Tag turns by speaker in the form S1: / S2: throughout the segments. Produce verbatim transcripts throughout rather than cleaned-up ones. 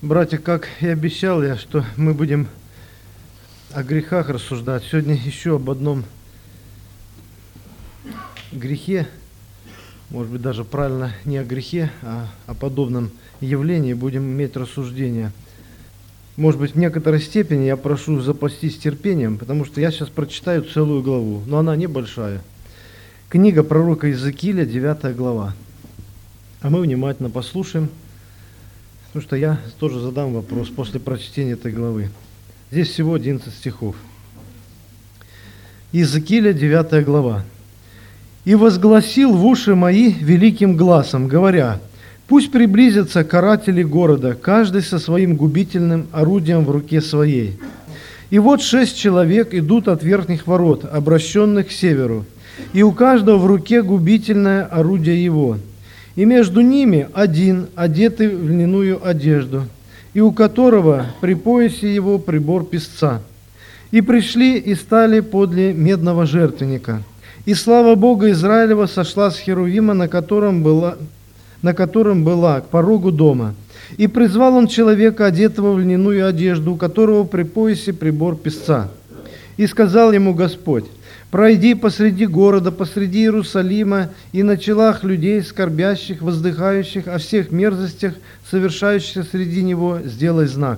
S1: Братья, как и обещал я, что мы будем о грехах рассуждать. Сегодня еще об одном грехе, может быть, даже правильно не о грехе, а о подобном явлении будем иметь рассуждение. Может быть, в некоторой степени я прошу запастись терпением, потому что я сейчас прочитаю целую главу, но она небольшая. Книга пророка Иезекииля, девятая глава. А мы внимательно послушаем, потому что я тоже задам вопрос после прочтения этой главы. Здесь всего одиннадцать стихов. Иезекииля, девятая глава. «И возгласил в уши мои великим гласом, говоря, пусть приблизятся каратели города, каждый со своим губительным орудием в руке своей. И вот шесть человек идут от верхних ворот, обращенных к северу, и у каждого в руке губительное орудие его. И между ними один, одетый в льняную одежду, и у которого при поясе его прибор песца. И пришли и стали подле медного жертвенника. И слава Бога Израилева сошла с Херувима, на котором была, на котором была к порогу дома. И призвал он человека, одетого в льняную одежду, у которого при поясе прибор песца. И сказал ему Господь: пройди посреди города, посреди Иерусалима, и на челах людей, скорбящих, воздыхающих о всех мерзостях, совершающихся среди него, сделай знак.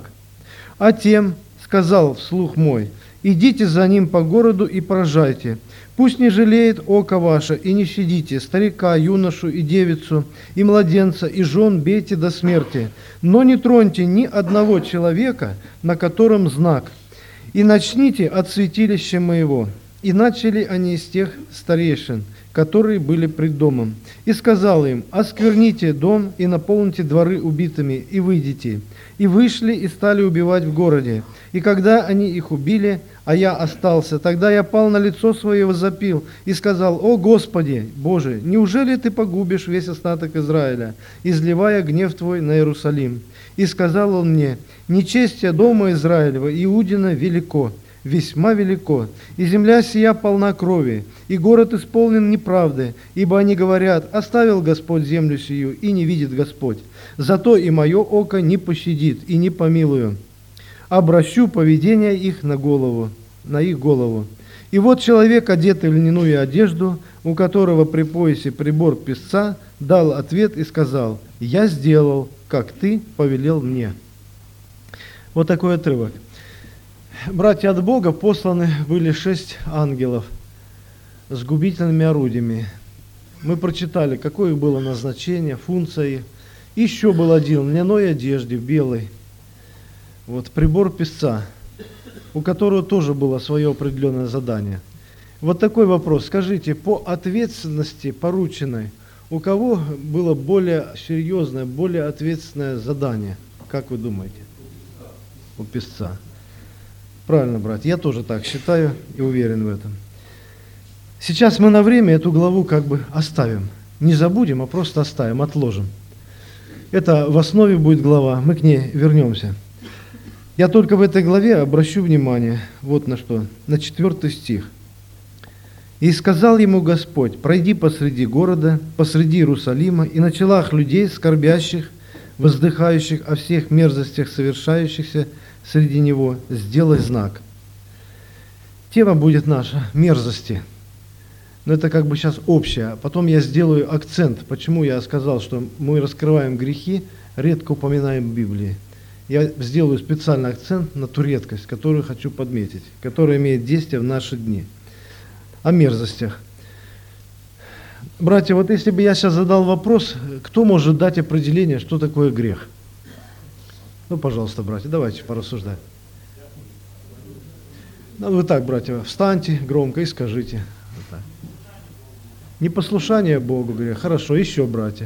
S1: А тем сказал вслух мой: идите за ним по городу и поражайте. Пусть не жалеет око ваше, и не щадите старика, юношу и девицу, и младенца, и жен бейте до смерти, но не троньте ни одного человека, на котором знак. И начните от святилища моего». И начали они из тех старейшин, которые были пред домом. И сказал им: оскверните дом и наполните дворы убитыми, и выйдите. И вышли и стали убивать в городе. И когда они их убили, а я остался, тогда я пал на лицо свое и возопил, и сказал: о Господи, Боже, неужели Ты погубишь весь остаток Израиля, изливая гнев Твой на Иерусалим? И сказал он мне: нечестие дома Израилева, Иудина, велико, весьма велико, и земля сия полна крови, и город исполнен неправды, ибо они говорят: оставил Господь землю сию, и не видит Господь. Зато и мое око не пощадит, и не помилую. Обращу поведение их на голову, на их голову. И вот человек, одетый в льняную одежду, у которого при поясе прибор песца, дал ответ и сказал: я сделал, как ты повелел мне». Вот такой отрывок. Братья, от Бога посланы были шесть ангелов с губительными орудиями. Мы прочитали, какое их было назначение, функция их. Еще был один в льняной одежде, в белой. Вот, прибор песца, у которого тоже было свое определенное задание. Вот такой вопрос. Скажите, по ответственности порученной, у кого было более серьезное, более ответственное задание? Как вы думаете? У песца. Правильно, брат, я тоже так считаю и уверен в этом. Сейчас мы на время эту главу как бы оставим. Не забудем, а просто оставим, отложим. Это в основе будет глава, мы к ней вернемся. Я только в этой главе обращу внимание вот на что, на четвертый стих. «И сказал ему Господь: пройди посреди города, посреди Иерусалима, и на челах людей, скорбящих, воздыхающих о всех мерзостях, совершающихся среди него, сделай знак». Тема будет наша мерзости. Но это как бы сейчас общее. Потом я сделаю акцент, почему я сказал, что мы раскрываем грехи, редко упоминаем в Библии. Я сделаю специальный акцент на ту редкость, которую хочу подметить, которая имеет действие в наши дни. О мерзостях. Братья, вот если бы я сейчас задал вопрос, кто может дать определение, что такое грех? Ну, пожалуйста, братья, давайте порассуждать. Ну, вы так, братья, встаньте громко и скажите. Вот так. Непослушание Богу грех. Хорошо, еще, братья.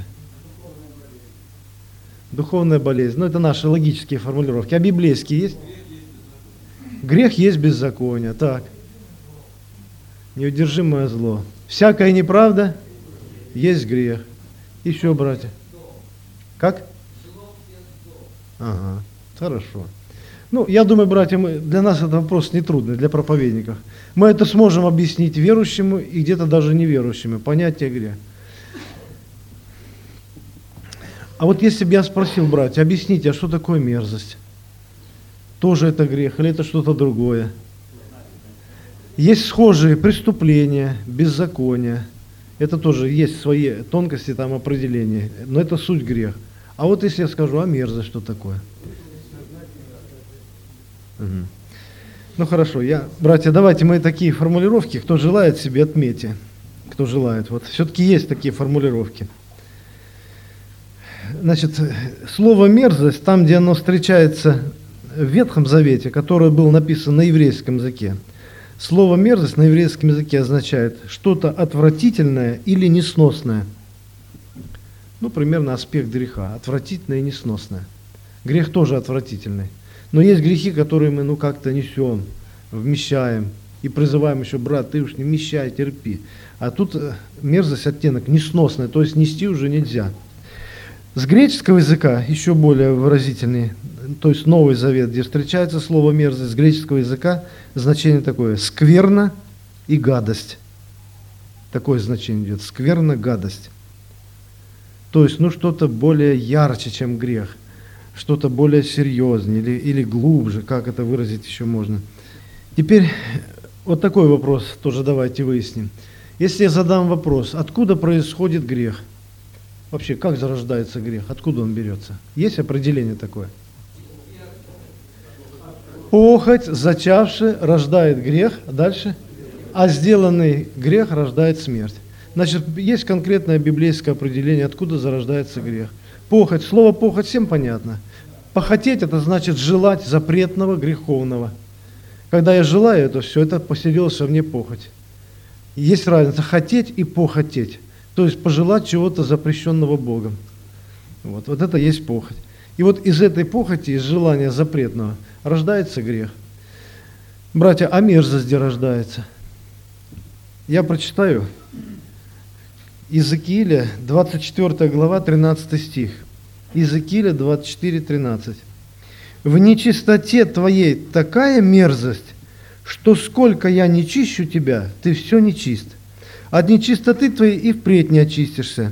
S1: Духовная болезнь. Ну, это наши логические формулировки. А библейские есть? Грех есть беззаконие. Так. Неудержимое зло. Всякая неправда есть грех. Еще, братья. Как? Ага, хорошо. Ну, я думаю, братья, мы, для нас этот вопрос нетрудный, для проповедников. Мы это сможем объяснить верующему и где-то даже неверующему. Понятие греха. А вот если бы я спросил, братья, объясните, а что такое мерзость? Тоже это грех или это что-то другое? Есть схожие преступления, беззакония. Это тоже есть свои тонкости, там определения. Но это суть грех. А вот если я скажу, а мерзость что такое? Угу. Ну хорошо, я, братья, давайте мы такие формулировки, кто желает, себе отметьте. Кто желает. Вот все-таки есть такие формулировки. Значит, слово мерзость, там, где оно встречается в Ветхом Завете, который был написан на еврейском языке, слово мерзость на еврейском языке означает что-то отвратительное или несносное. Ну, примерно аспект греха. Отвратительное и несносное. Грех тоже отвратительный. Но есть грехи, которые мы ну как-то несем, вмещаем и призываем еще, брат, ты уж не вмещай, терпи. А тут мерзость оттенок несносная, то есть нести уже нельзя. С греческого языка еще более выразительный, то есть Новый Завет, где встречается слово мерзость, с греческого языка значение такое: скверно и гадость. Такое значение идет: скверно, гадость. То есть, ну, что-то более ярче, чем грех, что-то более серьезнее или, или глубже, как это выразить еще можно. Теперь вот такой вопрос тоже давайте выясним. Если я задам вопрос, откуда происходит грех? Вообще, как зарождается грех? Откуда он берется? Есть определение такое? Похоть, зачавший, рождает грех, а дальше? А сделанный грех рождает смерть. Значит, есть конкретное библейское определение, откуда зарождается грех. Похоть. Слово похоть всем понятно. Похотеть — это значит желать запретного, греховного. Когда я желаю это все, это поселилось во мне похоть. Есть разница хотеть и похотеть. То есть пожелать чего-то запрещенного Богом. Вот, вот это есть похоть. И вот из этой похоти, из желания запретного, рождается грех. Братья, а мерзость где рождается? Я прочитаю. Иезекииля, двадцать четвёртая глава, тринадцатый стих. Иезекииля двадцать четыре, тринадцать. «В нечистоте твоей такая мерзость, что сколько я не чищу тебя, ты все нечист. От нечистоты твоей и впредь не очистишься,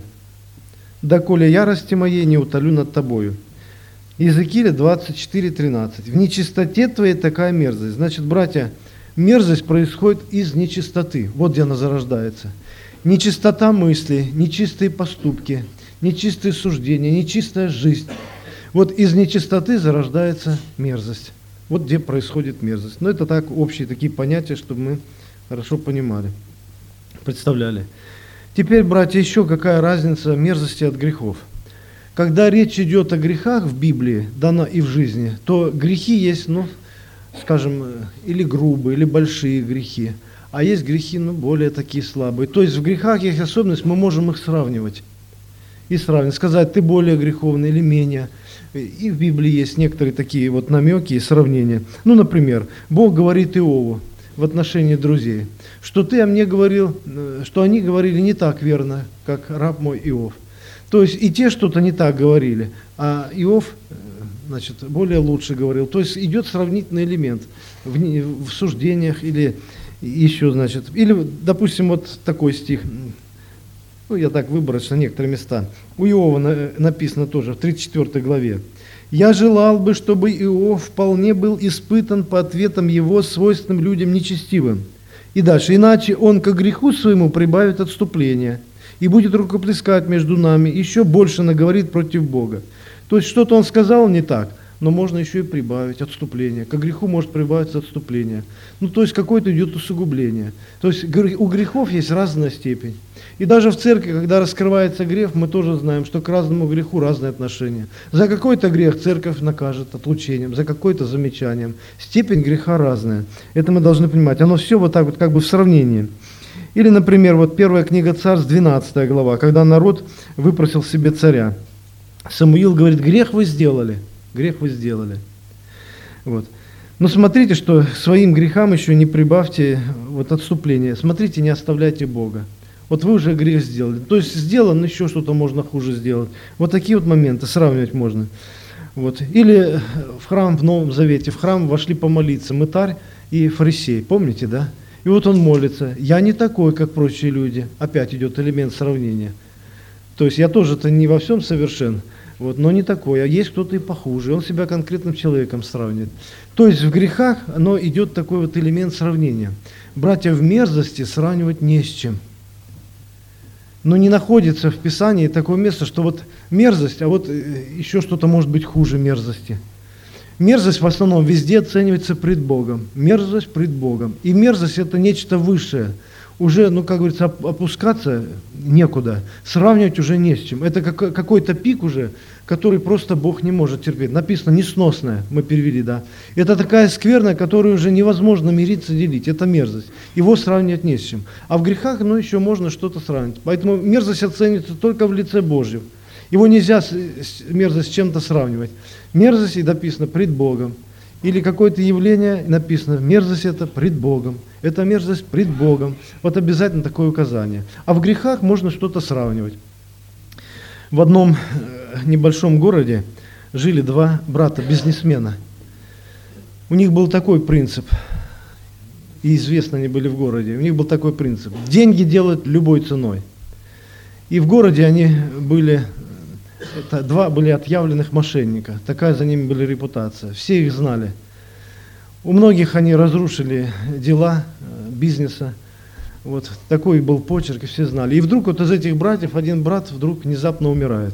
S1: доколе ярости моей не утолю над тобою». Иезекииля двадцать четыре, тринадцать. «В нечистоте твоей такая мерзость». Значит, братья, мерзость происходит из нечистоты. Вот где она зарождается. Нечистота мыслей, нечистые поступки, нечистые суждения, нечистая жизнь. Вот из нечистоты зарождается мерзость. Вот где происходит мерзость. Но это так, общие такие понятия, чтобы мы хорошо понимали, представляли. Теперь, братья, еще какая разница мерзости от грехов. Когда речь идет о грехах в Библии, да и в жизни, то грехи есть, ну, скажем, или грубые, или большие грехи. А есть грехи, ну, более такие слабые. То есть в грехах есть особенность, мы можем их сравнивать. И сравнивать, сказать, ты более греховный или менее. И в Библии есть некоторые такие вот намеки и сравнения. Ну, например, Бог говорит Иову в отношении друзей, что ты о мне говорил, что они говорили не так верно, как раб мой Иов. То есть и те что-то не так говорили, а Иов, значит, более лучше говорил. То есть идет сравнительный элемент в, в суждениях или еще, значит, или, допустим, вот такой стих, ну, я так выборочно некоторые места. У Иова на, написано тоже в тридцать четвёртой главе. «Я желал бы, чтобы Иов вполне был испытан по ответам его свойственным людям нечестивым». И дальше. «Иначе он ко греху своему прибавит отступление и будет рукоплескать между нами, еще больше наговорит против Бога». То есть что-то он сказал не так, но можно еще и прибавить отступление. К греху может прибавиться отступление. Ну, то есть какое-то идет усугубление. То есть у грехов есть разная степень. И даже в церкви, когда раскрывается грех, мы тоже знаем, что к разному греху разные отношения. За какой-то грех церковь накажет отлучением, за какой-то замечанием. Степень греха разная. Это мы должны понимать. Оно все вот так вот как бы в сравнении. Или, например, вот первая книга Царств, двенадцатая глава, когда народ выпросил себе царя. Самуил говорит, грех вы сделали, грех вы сделали. Вот. Но смотрите, что своим грехам еще не прибавьте вот отступление. Смотрите, не оставляйте Бога. Вот вы уже грех сделали. То есть сделан, еще что-то можно хуже сделать. Вот такие вот моменты сравнивать можно. Вот. Или в храм в Новом Завете, в храм вошли помолиться мытарь и фарисей. Помните, да? И вот он молится. Я не такой, как прочие люди. Опять идет элемент сравнения. То есть я тоже-то не во всем совершен. Вот, но не такой, а есть кто-то и похуже, он себя конкретным человеком сравнивает. То есть в грехах оно идет такой вот элемент сравнения. Братья, в мерзости сравнивать не с чем. Но не находится в Писании такое место, что вот мерзость, а вот еще что-то может быть хуже мерзости. Мерзость в основном везде оценивается пред Богом. Мерзость пред Богом. И мерзость – это нечто высшее. Уже, ну, как говорится, опускаться некуда, сравнивать уже не с чем. Это какой-то пик уже, который просто Бог не может терпеть. Написано «несносное», мы перевели, да. Это такая скверная, которую уже невозможно мириться, делить. Это мерзость. Его сравнивать не с чем. А в грехах, ну, еще можно что-то сравнить. Поэтому мерзость оценивается только в лице Божьем. Его нельзя мерзость с чем-то сравнивать. Мерзость, и написано, пред Богом. Или какое-то явление, написано, мерзость это пред Богом. Это мерзость пред Богом. Вот обязательно такое указание. А в грехах можно что-то сравнивать. В одном небольшом городе жили два брата-бизнесмена. У них был такой принцип, и известно они были в городе, у них был такой принцип. Деньги делать любой ценой. И в городе они были... Это два были отъявленных мошенника. Такая за ними была репутация. Все их знали. У многих они разрушили дела бизнеса. Вот такой был почерк, и все знали. И вдруг вот из этих братьев один брат вдруг внезапно умирает.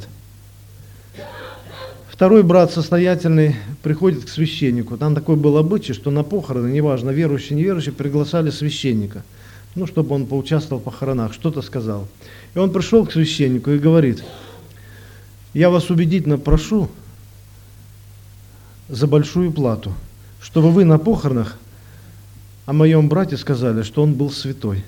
S1: Второй брат состоятельный приходит к священнику. Там такой был обычай, что на похороны, неважно, верующий, неверующий, приглашали священника. Ну, чтобы он поучаствовал в похоронах, что-то сказал. И он пришел к священнику и говорит: я вас убедительно прошу за большую плату, чтобы вы на похоронах о моем брате сказали, что он был святой.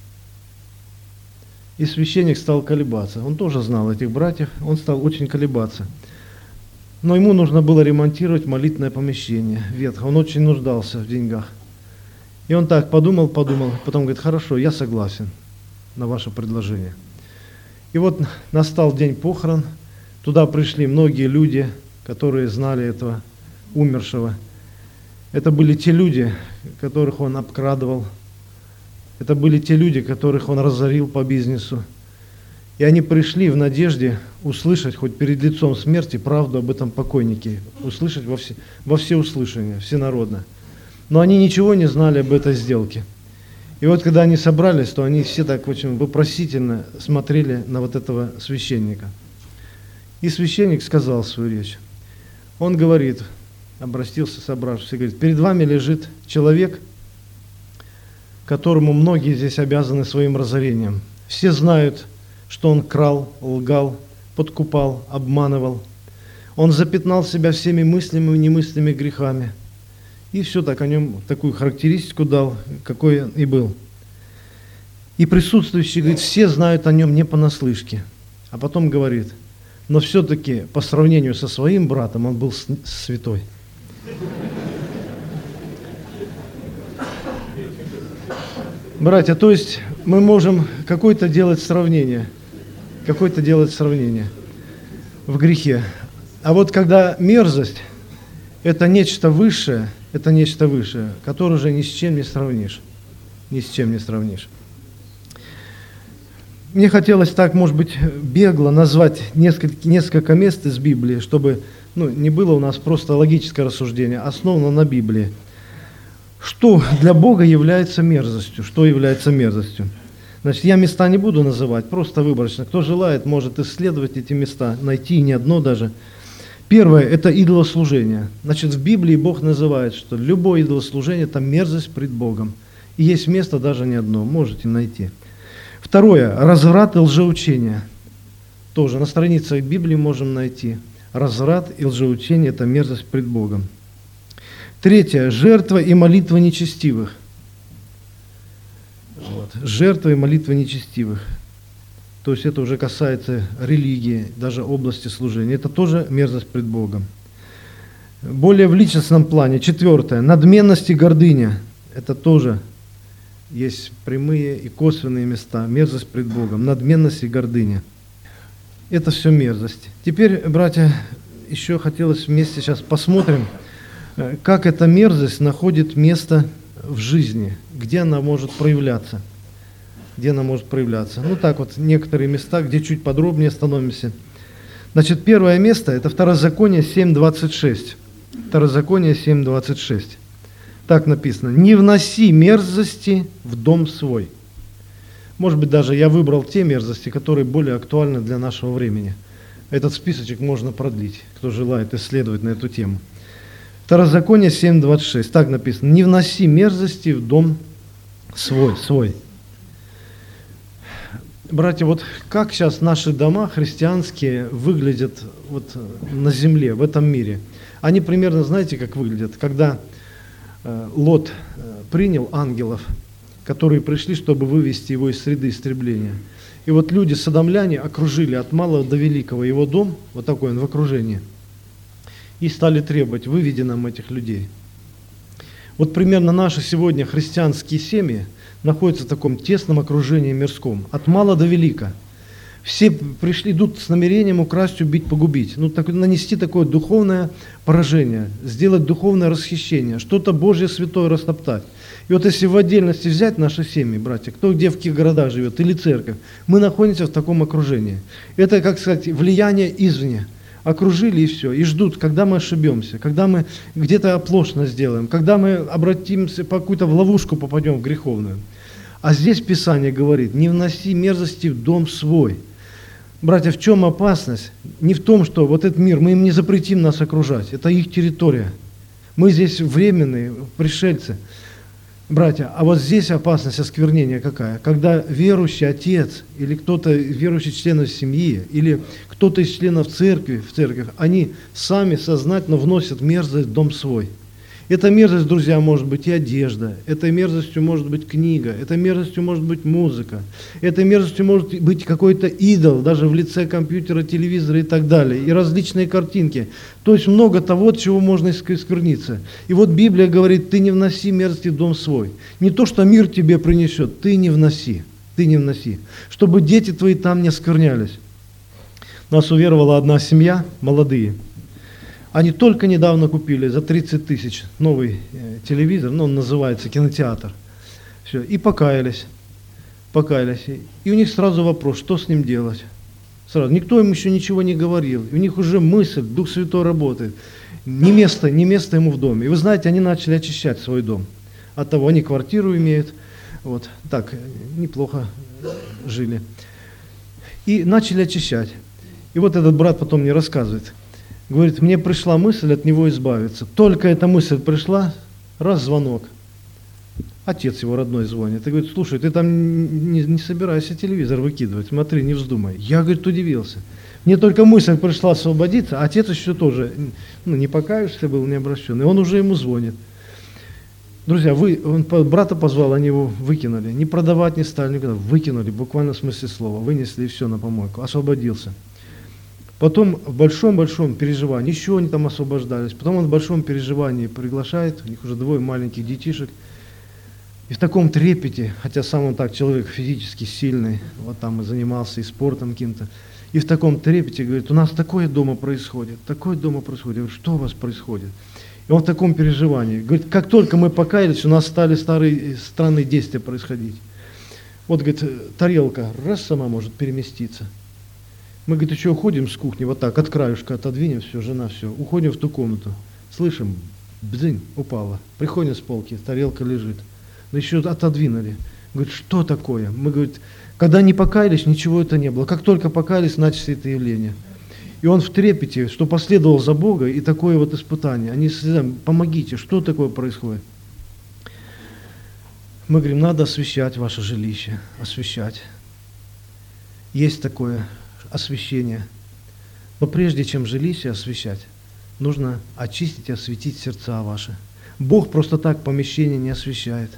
S1: И священник стал колебаться. Он тоже знал этих братьев, он стал очень колебаться. Но ему нужно было ремонтировать молитвенное помещение ветхое. Он очень нуждался в деньгах. И он так подумал, подумал, потом говорит: хорошо, я согласен на ваше предложение. И вот настал день похорон. Туда пришли многие люди, которые знали этого умершего. Это были те люди, которых он обкрадывал. Это были те люди, которых он разорил по бизнесу. И они пришли в надежде услышать хоть перед лицом смерти правду об этом покойнике, услышать во все, во всеуслышание, всенародно. Но они ничего не знали об этой сделке. И вот когда они собрались, то они все так очень вопросительно смотрели на вот этого священника. И священник сказал свою речь. Он говорит, обратился, собравшись, и говорит: перед вами лежит человек, которому многие здесь обязаны своим разорением. Все знают, что он крал, лгал, подкупал, обманывал. Он запятнал себя всеми мыслимыми и немыслимыми грехами. И все так о нем, такую характеристику дал, какой он и был. И присутствующие, говорит, все знают о нем не понаслышке. А потом говорит: но все-таки по сравнению со своим братом он был святой. Братья, то есть мы можем какое-то делать сравнение, какое-то делать сравнение в грехе. А вот когда мерзость – это нечто высшее, это нечто высшее, которое уже ни с чем не сравнишь, ни с чем не сравнишь. Мне хотелось так, может быть, бегло назвать несколько, несколько мест из Библии, чтобы ну, не было у нас просто логическое рассуждение, основано на Библии. Что для Бога является мерзостью? Что является мерзостью? Значит, я места не буду называть, просто выборочно. Кто желает, может исследовать эти места, найти не одно даже. Первое – это идолослужение. Значит, в Библии Бог называет, что любое идолослужение – это мерзость пред Богом. И есть место даже не одно, можете найти. Второе – разврат и лжеучение. Тоже на страницах Библии можем найти. Разврат и лжеучение – это мерзость пред Богом. Третье – жертва и молитва нечестивых. Вот. Жертва и молитва нечестивых. То есть это уже касается религии, даже области служения. Это тоже мерзость пред Богом. Более в личностном плане. Четвертое – надменность и гордыня. Это тоже есть прямые и косвенные места. Мерзость пред Богом, надменность и гордыня. Это все мерзость. Теперь, братья, еще хотелось вместе сейчас посмотрим, как эта мерзость находит место в жизни, где она может проявляться. Где она может проявляться. Ну так вот, некоторые места, где чуть подробнее становимся. Значит, первое место – это Второзаконие семь двадцать шесть. Второзаконие семь двадцать шесть. Так написано: «Не вноси мерзости в дом свой». Может быть, даже я выбрал те мерзости, которые более актуальны для нашего времени. Этот списочек можно продлить, кто желает исследовать на эту тему. Второзаконие семь двадцать шесть. Так написано: «Не вноси мерзости в дом свой». свой. Братья, вот как сейчас наши дома христианские выглядят вот на земле, в этом мире? Они примерно, знаете, как выглядят? Когда э, Лот э, принял ангелов, которые пришли, чтобы вывести его из среды истребления. И вот люди, содомляне, окружили от малого до великого его дом, вот такой он в окружении, и стали требовать: выведи нам этих людей. Вот примерно наши сегодня христианские семьи находятся в таком тесном окружении мирском, от мала до велика. Все пришли, идут с намерением украсть, убить, погубить. Ну, так, нанести такое духовное поражение, сделать духовное расхищение, что-то Божье святое растоптать. И вот если в отдельности взять наши семьи, братья, кто где в каких городах живет, или церковь, мы находимся в таком окружении. Это, как сказать, влияние извне. Окружили и все, и ждут, когда мы ошибемся, когда мы где-то оплошность сделаем, когда мы обратимся, по какую-то в ловушку попадем в греховную. А здесь Писание говорит: не вноси мерзости в дом свой. Братья, в чем опасность? Не в том, что вот этот мир, мы им не запретим нас окружать, это их территория. Мы здесь временные пришельцы. Братья, а вот здесь опасность осквернения какая? Когда верующий отец или кто-то, верующий членов семьи, или кто-то из членов церкви, в церковь, они сами сознательно вносят мерзость в дом свой. Эта мерзость, друзья, может быть и одежда, этой мерзостью может быть книга, этой мерзостью может быть музыка, этой мерзостью может быть какой-то идол, даже в лице компьютера, телевизора и так далее, и различные картинки. То есть много того, от чего можно искверниться. И вот Библия говорит: ты не вноси мерзости в дом свой. Не то, что мир тебе принесет, ты не вноси, ты не вноси, чтобы дети твои там не осквернялись. Нас уверовала одна семья, молодые. Они только недавно купили за тридцать тысяч новый э, телевизор, ну, он называется кинотеатр. Все, и покаялись, покаялись. И у них сразу вопрос: что с ним делать? Сразу. Никто им еще ничего не говорил. И у них уже мысль, Дух Святой работает. Не место, не место ему в доме. И вы знаете, они начали очищать свой дом. От того, они квартиру имеют, вот, так, неплохо жили. И начали очищать. И вот этот брат потом мне рассказывает. Говорит: мне пришла мысль от него избавиться. Только эта мысль пришла, раз звонок. Отец его родной звонит. И говорит: слушай, ты там не, не собирайся телевизор выкидывать, смотри, не вздумай. Я, говорит, удивился. Мне только мысль пришла освободиться, а отец еще тоже, ну, не покаявшийся был, не обращенный, он уже ему звонит. Друзья, вы, он брата позвал, они его выкинули. Не продавать не стали, никуда. Выкинули, буквально в смысле слова. Вынесли и все на помойку. Освободился. Потом в большом-большом переживании, еще они там освобождались, потом он в большом переживании приглашает, у них уже двое маленьких детишек, и в таком трепете, хотя сам он так человек физически сильный, вот там и занимался и спортом каким-то, и в таком трепете говорит: у нас такое дома происходит, такое дома происходит. Я говорю: что у вас происходит? И он в таком переживании. Говорит: как только мы покаялись, у нас стали старые, странные действия происходить. Вот, говорит, тарелка раз сама может переместиться. Мы, говорит, еще уходим с кухни, вот так, от краюшка отодвинем, все, жена, все, уходим в ту комнату. Слышим, бзынь, упала. Приходим с полки, тарелка лежит. Но еще отодвинули. Говорит: что такое? Мы, говорит, когда не покаялись, ничего это не было. Как только покаялись, началось это явление. И он в трепете, что последовал за Бога, и такое вот испытание. Они сказали: помогите, что такое происходит? Мы говорим: надо освящать ваше жилище, освящать. Есть такое освящение. Но прежде чем жилище освящать, нужно очистить и осветить сердца ваши. Бог просто так помещение не освящает.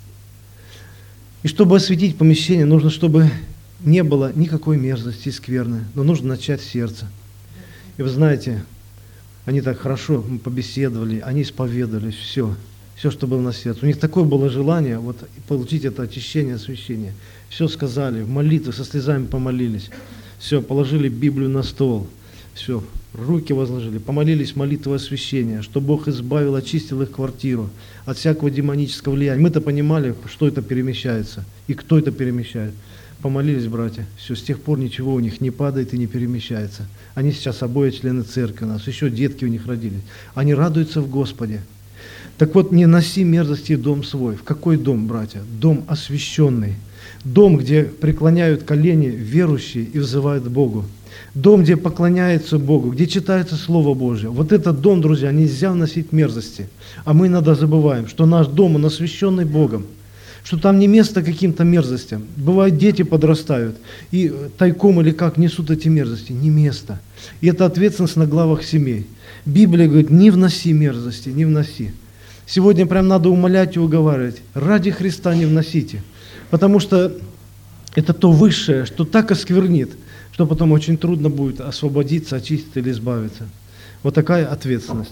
S1: И чтобы осветить помещение, нужно, чтобы не было никакой мерзости и скверны, но нужно начать с сердца. И вы знаете, они так хорошо побеседовали, они исповедовались, все, все, что было на сердце. У них такое было желание вот, получить это очищение, освящение. Все сказали, в молитве со слезами помолились. Все, положили Библию на стол, все, руки возложили, помолились молитвой освящения, что Бог избавил, очистил их квартиру от всякого демонического влияния. Мы-то понимали, что это перемещается и кто это перемещает. помолились, братья, все, с тех пор ничего у них не падает и не перемещается. Они сейчас обои члены церкви у нас, еще детки у них родились. Они радуются в Господе. Так вот, не носи мерзости в дом свой. В какой дом, братья? Дом освященный. Дом, где преклоняют колени верующие и взывают к Богу. Дом, где поклоняются Богу, где читается Слово Божье. Вот этот дом, друзья, нельзя вносить мерзости. А мы иногда забываем, что наш дом, он освященный Богом, что там не место каким-то мерзостям. Бывает, дети подрастают и тайком или как несут эти мерзости. Не место. И это ответственность на главах семей. Библия говорит, не вноси мерзости, не вноси. Сегодня прям надо умолять и уговаривать. Ради Христа не вносите. Потому что это то высшее, что так осквернит, что потом очень трудно будет освободиться, очиститься или избавиться. Вот такая ответственность.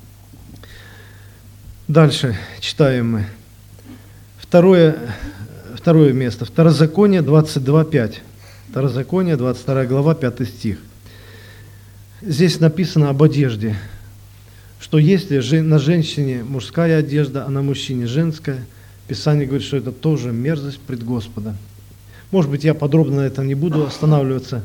S1: Дальше читаем мы. Второе, второе место. Второзаконие двадцать два пять. Второзаконие, двадцать вторая глава, пятый стих. Здесь написано об одежде, что если на женщине мужская одежда, а на мужчине женская, Писание говорит, что это тоже мерзость пред Господом. Может быть, я подробно на этом не буду останавливаться.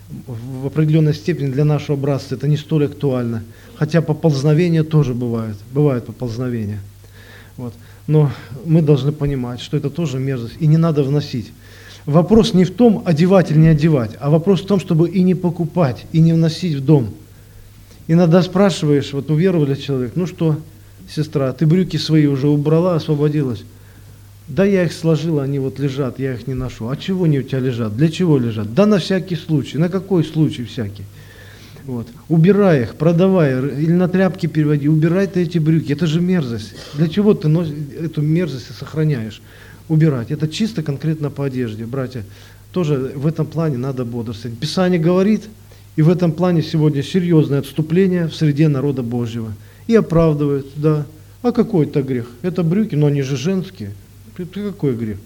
S1: В определенной степени для нашего братства это не столь актуально. Хотя поползновения тоже бывают. Бывают поползновения. Вот. Но мы должны понимать, что это тоже мерзость, и не надо вносить. Вопрос не в том, одевать или не одевать, а вопрос в том, чтобы и не покупать, и не вносить в дом. Иногда спрашиваешь, вот уверовали человек, ну что, сестра, ты брюки свои уже убрала, освободилась? Да я их сложила, они вот лежат, я их не ношу. А чего они у тебя лежат? Для чего лежат? Да на всякий случай. На какой случай всякий? Вот. Убирай их, продавай, или на тряпки переводи, убирай ты эти брюки. Это же мерзость. Для чего ты носишь, эту мерзость сохраняешь? Убирать. Это чисто конкретно по одежде. Братья, тоже в этом плане надо бодрствовать. Писание говорит, и в этом плане сегодня серьезное отступление в среде народа Божьего. И оправдывают, да. А какой это грех? Это брюки, но они же женские. Какой грех?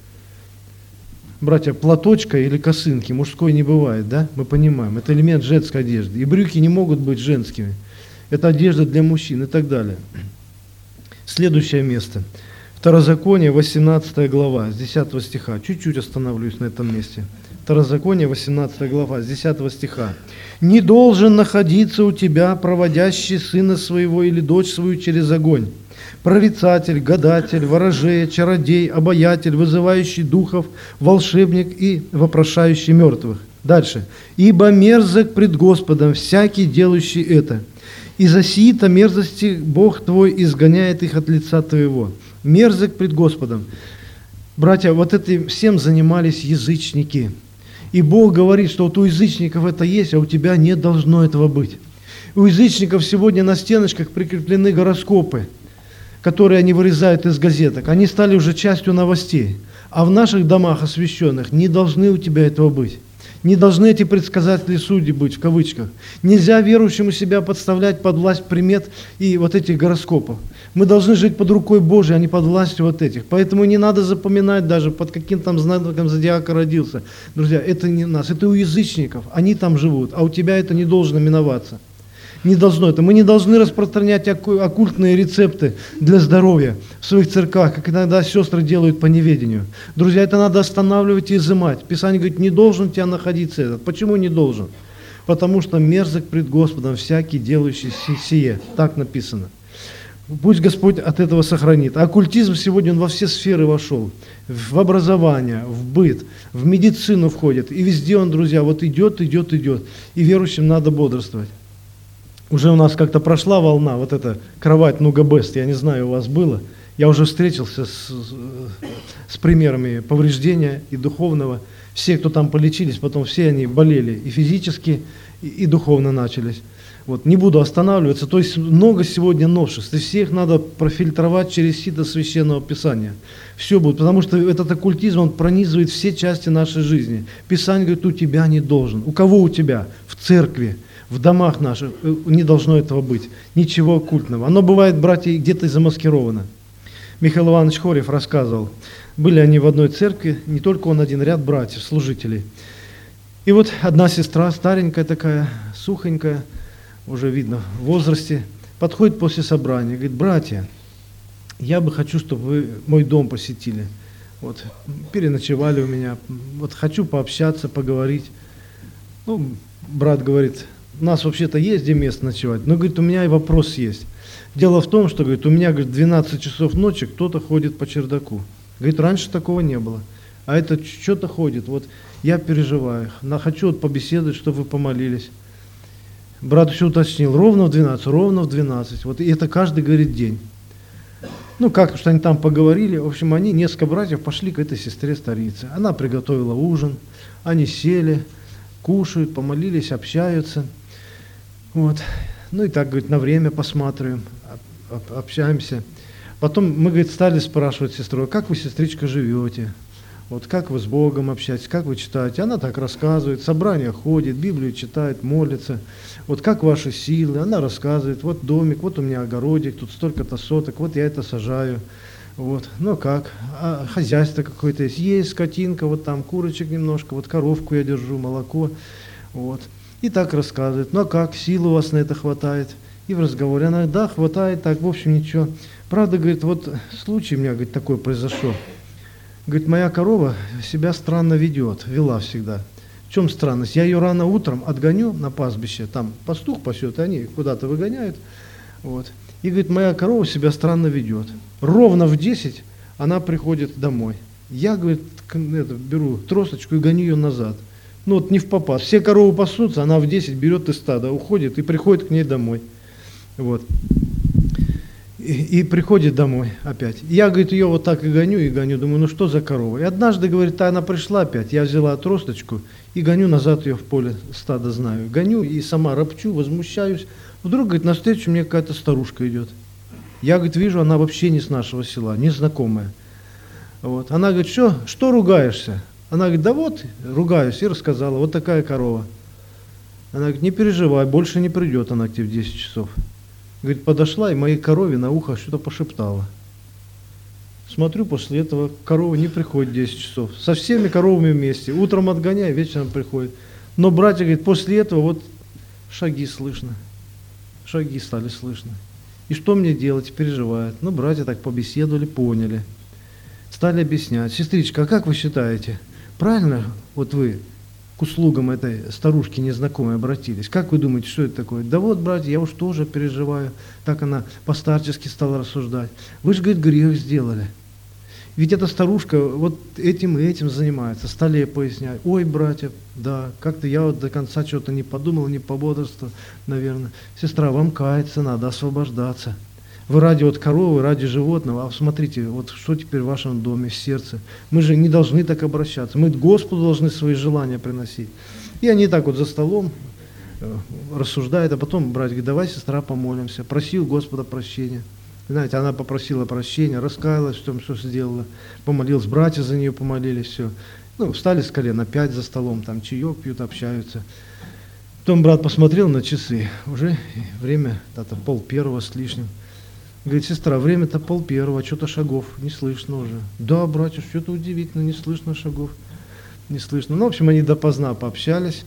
S1: Братья, платочка или косынки мужской не бывает, да? Мы понимаем, это элемент женской одежды. И брюки не могут быть женскими. Это одежда для мужчин и так далее. Следующее место. Второзаконие, восемнадцатая глава, с десятого стиха. Чуть-чуть остановлюсь на этом месте. Второзаконие, восемнадцатая глава, с десятого стиха. «Не должен находиться у тебя проводящий сына своего или дочь свою через огонь, прорицатель, гадатель, ворожея, чародей, обаятель, вызывающий духов, волшебник и вопрошающий мертвых». Дальше. «Ибо мерзок пред Господом всякий, делающий это. И за сии-то мерзости Бог твой изгоняет их от лица твоего». Мерзок пред Господом. Братья, вот этим всем занимались язычники. И Бог говорит, что вот у язычников это есть, а у тебя не должно этого быть. У язычников сегодня на стеночках прикреплены гороскопы, которые они вырезают из газеток. Они стали уже частью новостей. А в наших домах освященных не должны у тебя этого быть. Не должны эти предсказатели судьи быть, в кавычках. Нельзя верующему себя подставлять под власть примет и вот этих гороскопов. Мы должны жить под рукой Божией, а не под властью вот этих. Поэтому не надо запоминать даже, под каким там знаком зодиака родился. Друзья, это не нас, это у язычников. Они там живут, а у тебя это не должно миноваться. Не должно это. Мы не должны распространять оккультные рецепты для здоровья в своих церквах, как иногда сестры делают по неведению. Друзья, это надо останавливать и изымать. Писание говорит, не должен у тебя находиться этот. Почему не должен? Потому что мерзок пред Господом всякий, делающий сие. Так написано. Пусть Господь от этого сохранит. А оккультизм сегодня он во все сферы вошел. В образование, в быт, в медицину входит. И везде он, друзья, вот идет, идет, идет. И верующим надо бодрствовать. Уже у нас как-то прошла волна, вот эта кровать Нуга Бест, я не знаю, у вас было. Я уже встретился с, с примерами повреждения и духовного. Все, кто там полечились, потом все они болели и физически, и, и духовно начались. Вот, не буду останавливаться. То есть много сегодня новшеств, и всех надо профильтровать через сито Священного Писания. Все будет, потому что этот оккультизм, он пронизывает все части нашей жизни. Писание говорит, у тебя не должен. У кого у тебя? В церкви. В домах наших не должно этого быть, ничего оккультного. Оно бывает, братья, где-то замаскировано. Михаил Иванович Хорев рассказывал, были они в одной церкви, не только он один, ряд братьев, служителей. И вот одна сестра, старенькая такая, сухонькая, уже видно в возрасте, подходит после собрания, говорит, братья, я бы хочу, чтобы вы мой дом посетили. Вот, переночевали у меня, вот хочу пообщаться, поговорить. Ну, брат говорит, у нас вообще-то есть где место ночевать, но, говорит, у меня и вопрос есть. Дело в том, что, говорит, у меня, говорит, двенадцать часов ночи кто-то ходит по чердаку. Говорит, раньше такого не было, а это что-то ходит, вот я переживаю, хочу вот побеседовать, чтобы вы помолились. Брат еще уточнил, ровно в двенадцать, ровно в двенадцать, вот и это каждый, говорит, день. Ну, как что они там поговорили, в общем, они, несколько братьев, пошли к этой сестре-старице. Она приготовила ужин, они сели, кушают, помолились, общаются. Вот. Ну и так, говорит, на время посматриваем, общаемся. Потом мы, говорит, стали спрашивать сестру, как вы, сестричка, живете? Вот как вы с Богом общаетесь, как вы читаете? Она так рассказывает, собрание ходит, Библию читает, молится. Вот как ваши силы? Она рассказывает, вот домик, вот у меня огородик, тут столько-то соток, вот я это сажаю. Вот, ну как, а хозяйство какое-то есть, есть скотинка, вот там курочек немножко, вот коровку я держу, молоко. Вот. И так рассказывает, ну а как, сил у вас на это хватает? И в разговоре она, да, хватает, так, в общем, ничего. Правда, говорит, вот случай у меня, говорит, такой произошел. Говорит, моя корова себя странно ведет, вела всегда. В чем странность? Я ее рано утром отгоню на пастбище, там пастух пасет, и они куда-то выгоняют. Вот. И, говорит, моя корова себя странно ведет. Ровно в десять она приходит домой. Я, говорит, это, беру тросточку и гоню ее назад. Ну вот не в попад. Все коровы пасутся, она в десять берет из стада, уходит и приходит к ней домой. Вот. И, и приходит домой опять. Я, говорит, ее вот так и гоню, и гоню. Думаю, ну что за корова? И однажды, говорит, она пришла опять. Я взяла тросточку и гоню назад ее в поле стада, знаю. Гоню и сама ропчу, возмущаюсь. Вдруг, говорит, навстречу мне какая-то старушка идет. Я, говорит, вижу, она вообще не с нашего села, незнакомая. Вот. Она говорит, что, что ругаешься? Она говорит, да вот, ругаюсь, и рассказала, вот такая корова. Она говорит, не переживай, больше не придет она к тебе в десять часов. Говорит, подошла и моей корове на ухо что-то пошептала. Смотрю, после этого корова не приходит в десять часов. Со всеми коровами вместе. Утром отгоняю, вечером приходит. Но братья, говорит, после этого вот шаги слышно. Шаги стали слышно. И что мне делать? Переживают. Ну, братья так побеседовали, поняли. Стали объяснять. Сестричка, а как вы считаете? Правильно вот вы к услугам этой старушки незнакомой обратились? Как вы думаете, что это такое? Да вот, братья, я уж тоже переживаю. Так она по-старчески стала рассуждать. Вы же, говорит, грех сделали. Ведь эта старушка вот этим и этим занимается. Стали ей пояснять. Ой, братья, да, как-то я вот до конца что-то не подумал, не пободрствовал, наверное. Сестра, вам каяться надо, освобождаться. Вы ради вот коровы, ради животного, а смотрите, вот что теперь в вашем доме, в сердце. Мы же не должны так обращаться. Мы Господу должны свои желания приносить. И они так вот за столом э, рассуждают, а потом брат говорит, давай, сестра, помолимся. Проси у Господа прощения. Знаете, она попросила прощения, раскаялась в том, что сделала, помолилась, братья за нее помолились, все. Ну, встали с колен, опять за столом, там чаек пьют, общаются. Потом брат посмотрел на часы, уже время, это пол первого с лишним. Говорит, сестра, время-то пол первого, что-то шагов не слышно уже. Да, братья, что-то удивительно, не слышно шагов, не слышно. Ну, в общем, они допоздна пообщались,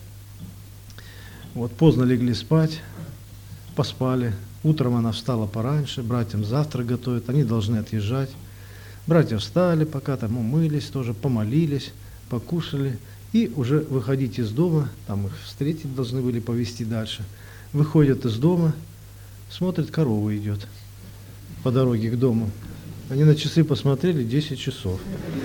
S1: вот, поздно легли спать, поспали. Утром она встала пораньше, братьям завтрак готовят, они должны отъезжать. Братья встали, пока там умылись, тоже помолились, покушали. И уже выходить из дома, там их встретить должны были, повезти дальше. Выходят из дома, смотрят, корова идет по дороге к дому. Они на часы посмотрели, десять часов.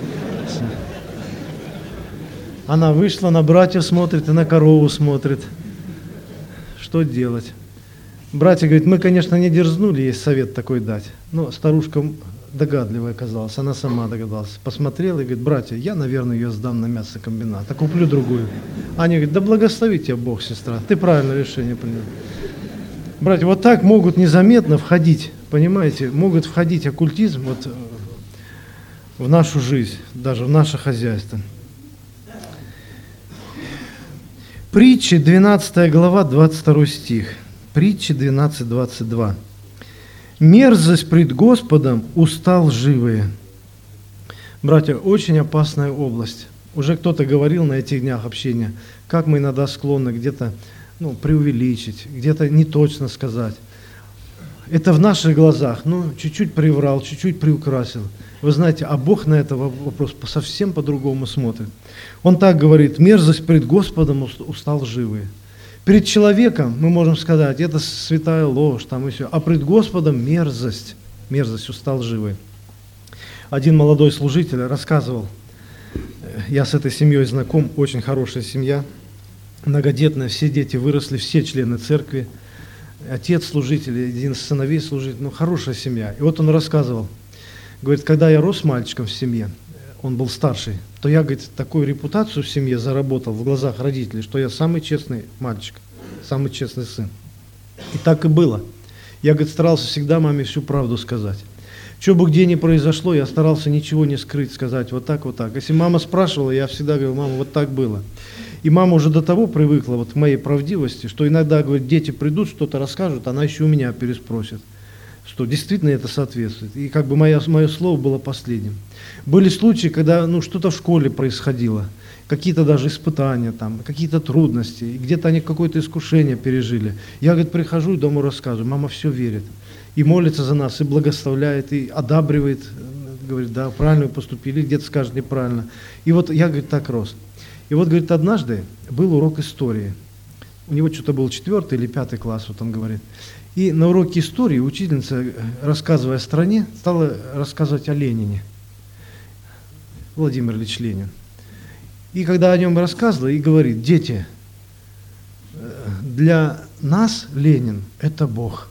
S1: Она вышла, на братьев смотрит и на корову смотрит. Что делать? Братья говорят, мы, конечно, не дерзнули ей совет такой дать, но старушка догадливая оказалась, она сама догадалась. Посмотрела и говорит, братья, я, наверное, ее сдам на мясокомбинат, а куплю другую. Они говорят, да благослови тебя Бог, сестра, ты правильное решение принял. Братья, вот так могут незаметно входить, понимаете, могут входить оккультизм вот в нашу жизнь, даже в наше хозяйство. Притчи, двенадцатая глава, двадцать второй стих. Притчи двенадцать двадцать два. Мерзость пред Господом уста лживые. Братья, очень опасная область. Уже кто-то говорил на этих днях общения, как мы иногда склонны где-то ну, преувеличить, где-то неточно сказать. Это в наших глазах, ну, чуть-чуть приврал, чуть-чуть приукрасил. Вы знаете, а Бог на этот вопрос совсем по-другому смотрит. Он так говорит: мерзость пред Господом уста лживые. Перед человеком мы можем сказать, это святая ложь, там и все, а пред Господом мерзость, мерзость уста лживые. Один молодой служитель рассказывал, я с этой семьей знаком, очень хорошая семья, многодетная, все дети выросли, все члены церкви, отец служитель, один из сыновей служитель, ну хорошая семья. И вот он рассказывал, говорит, когда я рос мальчиком в семье, он был старший, то я, говорит, такую репутацию в семье заработал в глазах родителей, что я самый честный мальчик, самый честный сын. И так и было. Я, говорит, старался всегда маме всю правду сказать. Что бы где ни произошло, я старался ничего не скрыть, сказать вот так, вот так. Если мама спрашивала, я всегда говорил: мама, вот так было. И мама уже до того привыкла вот к моей правдивости, что иногда, говорит, дети придут, что-то расскажут, она еще у меня переспросит, что действительно это соответствует. И как бы мое, мое слово было последним. Были случаи, когда ну, что-то в школе происходило, какие-то даже испытания, там, какие-то трудности, и где-то они какое-то искушение пережили. Я, говорит, прихожу и дома рассказываю, мама все верит. И молится за нас, и благословляет, и одабривает, говорит, да, правильно вы поступили, где-то скажет неправильно. И вот я, говорит, так рос. И вот, говорит, однажды был урок истории. У него что-то был четвертый или пятый класс, вот он говорит. И на уроке истории учительница, рассказывая о стране, стала рассказывать о Ленине. Владимир Ильич Ленин. И когда о нем рассказывала, и говорит: дети, для нас Ленин – это Бог.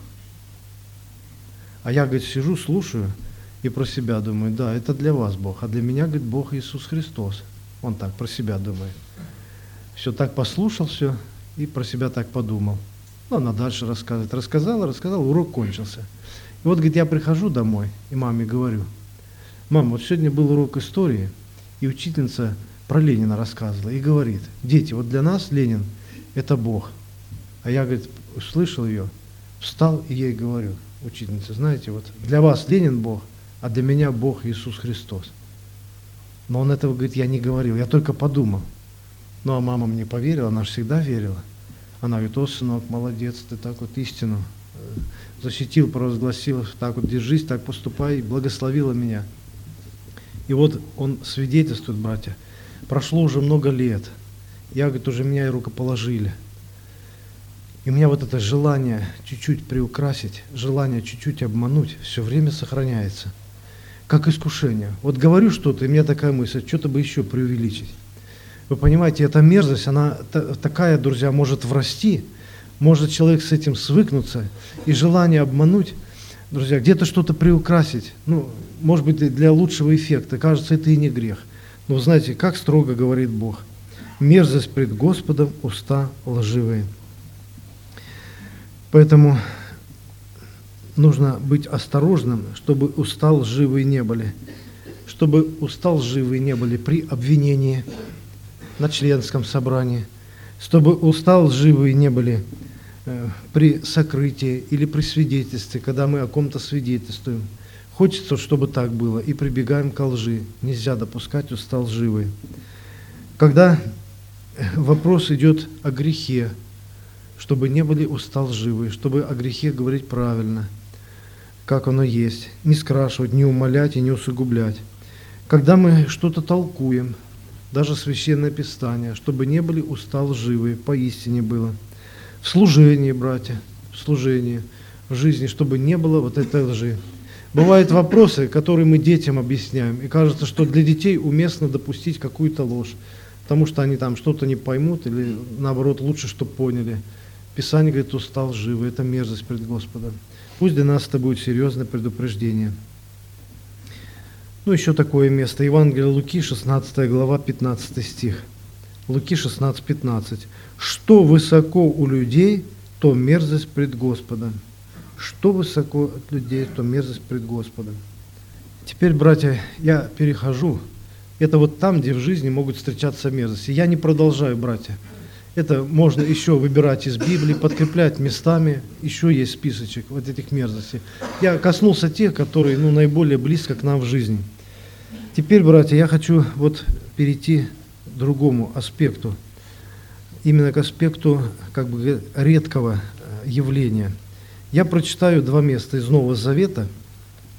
S1: А я, говорит, сижу, слушаю и про себя думаю: да, это для вас Бог, а для меня, говорит, Бог Иисус Христос. Он так про себя думает. Все так послушал, все, и про себя так подумал. Ну, она дальше рассказывает. Рассказала, рассказала, урок кончился. И вот, говорит, я прихожу домой и маме говорю: мама, вот сегодня был урок истории, и учительница про Ленина рассказывала, и говорит: дети, вот для нас Ленин – это Бог. А я, говорит, услышал ее, встал и ей говорю: учительница, знаете, вот для вас Ленин Бог, а для меня Бог Иисус Христос. Но он этого, говорит, я не говорил, я только подумал. Ну, а мама мне поверила, она же всегда верила. Она говорит: о, сынок, молодец, ты так вот истину защитил, провозгласил, так вот держись, так поступай, благословила меня. И вот он свидетельствует, братья, прошло уже много лет, я, говорит, уже меня и рукоположили. И у меня вот это желание чуть-чуть приукрасить, желание чуть-чуть обмануть все время сохраняется, как искушение. Вот говорю что-то, и у меня такая мысль, что-то бы еще преувеличить. Вы понимаете, эта мерзость, она такая, друзья, может врасти, может человек с этим свыкнуться, и желание обмануть, друзья, где-то что-то приукрасить, ну, может быть, для лучшего эффекта, кажется, это и не грех. Но вы знаете, как строго говорит Бог: мерзость пред Господом уста лживые. Поэтому нужно быть осторожным, чтобы уста лживые не были, чтобы уста лживые не были при обвинении на членском собрании, чтобы уста лживые не были э, при сокрытии или при свидетельстве, когда мы о ком-то свидетельствуем. Хочется, чтобы так было, и прибегаем ко лжи. Нельзя допускать уста лживые. Когда вопрос идет о грехе, чтобы не были уста лживые, чтобы о грехе говорить правильно, как оно есть, не скрашивать, не умалять и не усугублять. Когда мы что-то толкуем, даже Священное Писание, чтобы не были уста лживые, поистине было. В служении, братья, в служении, в жизни, чтобы не было вот этой лжи. Бывают вопросы, которые мы детям объясняем, и кажется, что для детей уместно допустить какую-то ложь, потому что они там что-то не поймут, или наоборот, лучше, чтобы поняли. Писание говорит: уста лживые, это мерзость пред Господом. Пусть для нас это будет серьезное предупреждение. Ну, еще такое место. Евангелие Луки, шестнадцатая глава, пятнадцатый стих. Луки шестнадцать, пятнадцать. «Что высоко у людей, то мерзость пред Господом». Что высоко от людей, то мерзость пред Господом. Теперь, братья, я перехожу. Это вот там, где в жизни могут встречаться мерзости. Я не продолжаю, братья. Это можно еще выбирать из Библии, подкреплять местами. Еще есть списочек вот этих мерзостей. Я коснулся тех, которые ну, наиболее близко к нам в жизни. Теперь, братья, я хочу вот перейти к другому аспекту. Именно к аспекту как бы редкого явления. Я прочитаю два места из Нового Завета,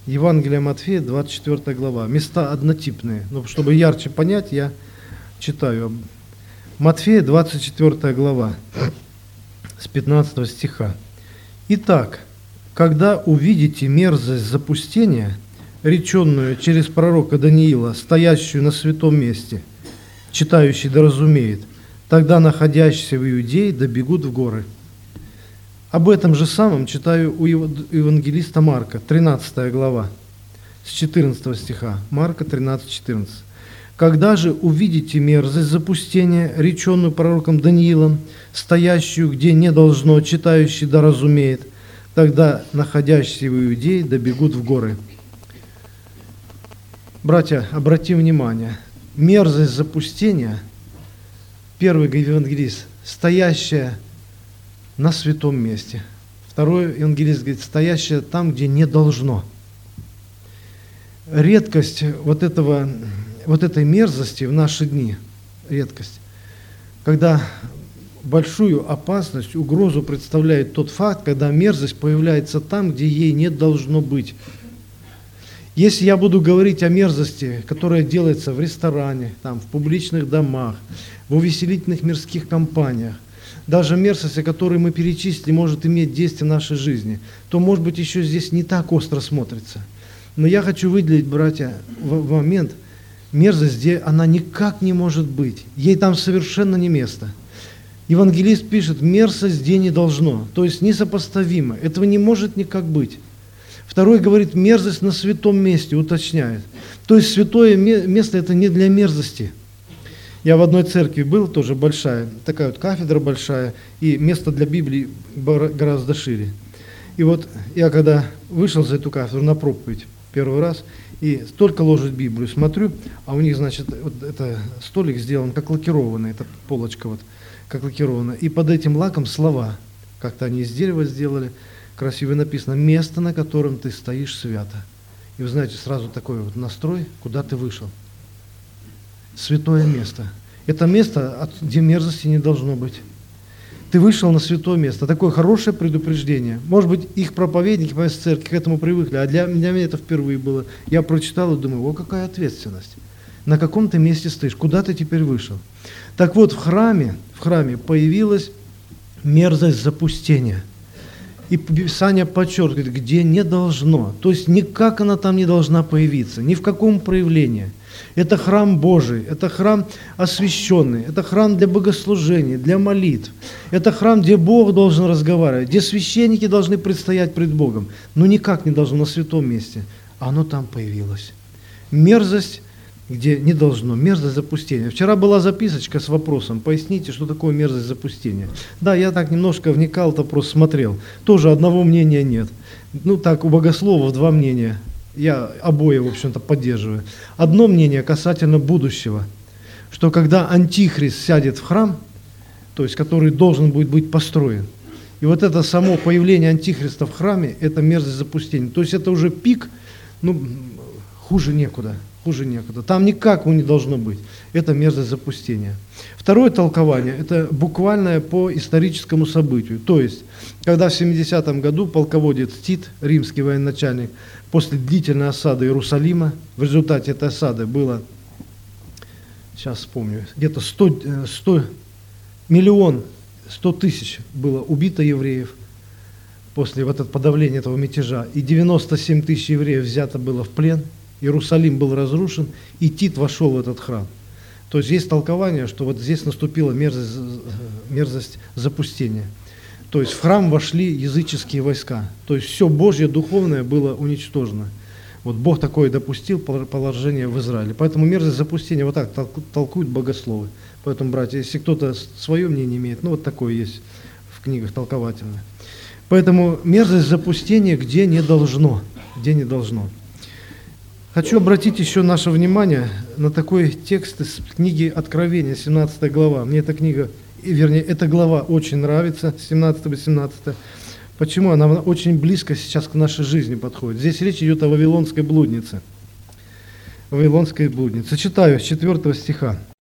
S1: Евангелие Матфея, двадцать четвёртая глава. Места однотипные. Но чтобы ярче понять, я читаю. Матфея, двадцать четвёртая глава, с пятнадцатого стиха. «Итак, когда увидите мерзость запустения, реченную через пророка Даниила, стоящую на святом месте, читающий да разумеет, тогда находящиеся в Иудее добегут в горы». Об этом же самом читаю у евангелиста Марка, тринадцатая глава, с четырнадцатого стиха. Марка тринадцать четырнадцать. «Когда же увидите мерзость запустения, реченную пророком Даниилом, стоящую, где не должно, читающий да разумеет, тогда находящиеся в Иудее добегут в горы». Братья, обратим внимание, мерзость запустения, первый евангелист, стоящая на святом месте. Второй евангелист говорит, стоящая там, где не должно. Редкость вот этого, вот этой мерзости в наши дни, редкость, когда большую опасность, угрозу представляет тот факт, когда мерзость появляется там, где ей не должно быть. Если я буду говорить о мерзости, которая делается в ресторане, там, в публичных домах, в увеселительных мирских компаниях, даже мерзость, о которой мы перечислили, может иметь действие в нашей жизни, то, может быть, еще здесь не так остро смотрится. Но я хочу выделить, братья, в, в момент мерзость, где она никак не может быть. Ей там совершенно не место. Евангелист пишет, мерзость где не должно, то есть несопоставимо. Этого не может никак быть. Второй говорит, мерзость на святом месте, уточняет. То есть святое место это не для мерзости. Я в одной церкви был, тоже большая, такая вот кафедра большая, и место для Библии гораздо шире. И вот я когда вышел за эту кафедру на проповедь первый раз, и только ложить Библию смотрю, а у них, значит, вот это столик сделан как лакированный, эта полочка вот, как лакированная, и под этим лаком слова, как-то они из дерева сделали, красиво написано, место, на котором ты стоишь, свято. И вы знаете, сразу такой вот настрой, куда ты вышел. Святое место. Это место, где мерзости не должно быть. Ты вышел на святое место. Такое хорошее предупреждение. Может быть, их проповедники по церкви к этому привыкли, а для, для меня это впервые было. Я прочитал и думаю, о, какая ответственность. На каком ты месте стоишь? Куда ты теперь вышел? Так вот, в храме, в храме появилась мерзость запустения. И Писание подчеркивает, где не должно. То есть никак она там не должна появиться, ни в каком проявлении. Это храм Божий, это храм освященный, это храм для богослужения, для молитв. Это храм, где Бог должен разговаривать, где священники должны предстоять пред Богом. Но никак не должно на святом месте. А оно там появилось. Мерзость, где не должно, мерзость запустения. Вчера была записочка с вопросом, поясните, что такое мерзость запустения. Да, я так немножко вникал, то просто смотрел. Тоже одного мнения нет. Ну так, у богословов два мнения. Я обои, в общем-то, поддерживаю. Одно мнение касательно будущего, что когда Антихрист сядет в храм, то есть который должен будет быть построен, и вот это само появление Антихриста в храме, это мерзость запустения. То есть это уже пик, ну, хуже некуда, хуже некуда. Там никак его не должно быть. Это мерзость запустения. Второе толкование, это буквальное по историческому событию. То есть, когда в семидесятом году полководец Тит, римский военачальник, после длительной осады Иерусалима, в результате этой осады было, сейчас вспомню, где-то сто, сто, миллион, сто тысяч было убито евреев после вот этого подавления этого мятежа, и девяносто семь тысяч евреев взято было в плен, Иерусалим был разрушен, и Тит вошел в этот храм. То есть есть толкование, что вот здесь наступила мерзость, мерзость запустения. То есть в храм вошли языческие войска. То есть все Божье духовное было уничтожено. Вот Бог такое допустил положение в Израиле. Поэтому мерзость запустения вот так толкуют богословы. Поэтому, братья, если кто-то свое мнение имеет, ну вот такое есть в книгах толковательных. Поэтому мерзость запустения где не должно. Где не должно. Хочу обратить еще наше внимание на такой текст из книги Откровения, семнадцатая глава. Мне эта книга, вернее, эта глава очень нравится, семнадцатая-восемнадцатая. Почему? Она очень близко сейчас к нашей жизни подходит. Здесь речь идет о вавилонской блуднице. Вавилонской блуднице. Читаю с четвёртого стиха.